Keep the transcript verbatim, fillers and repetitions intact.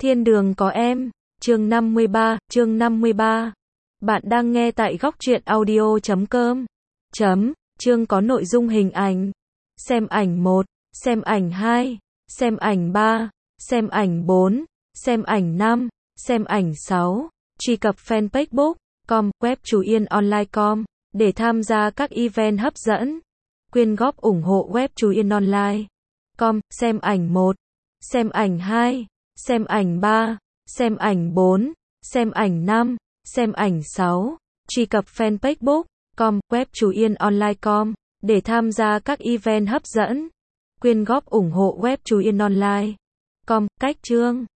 Thiên đường có em, chương năm mươi ba, chương năm mươi ba. Bạn đang nghe tại góc truyện audio chấm com. Chấm, chương có nội dung hình ảnh. Xem ảnh một, xem ảnh hai, xem ảnh ba, xem ảnh bốn, xem ảnh năm, xem ảnh sáu. Truy cập fanpage book com, web Trú Yên Online com để tham gia các event hấp dẫn. Quyên góp ủng hộ web Trú Yên Online com, xem ảnh một, xem ảnh hai, xem ảnh ba, xem ảnh bốn, xem ảnh năm, xem ảnh sáu. Truy cập fanpage book com, web Trú Yên Online com để tham gia các event hấp dẫn. Quyên góp ủng hộ web Trú Yên Online com. Cách chương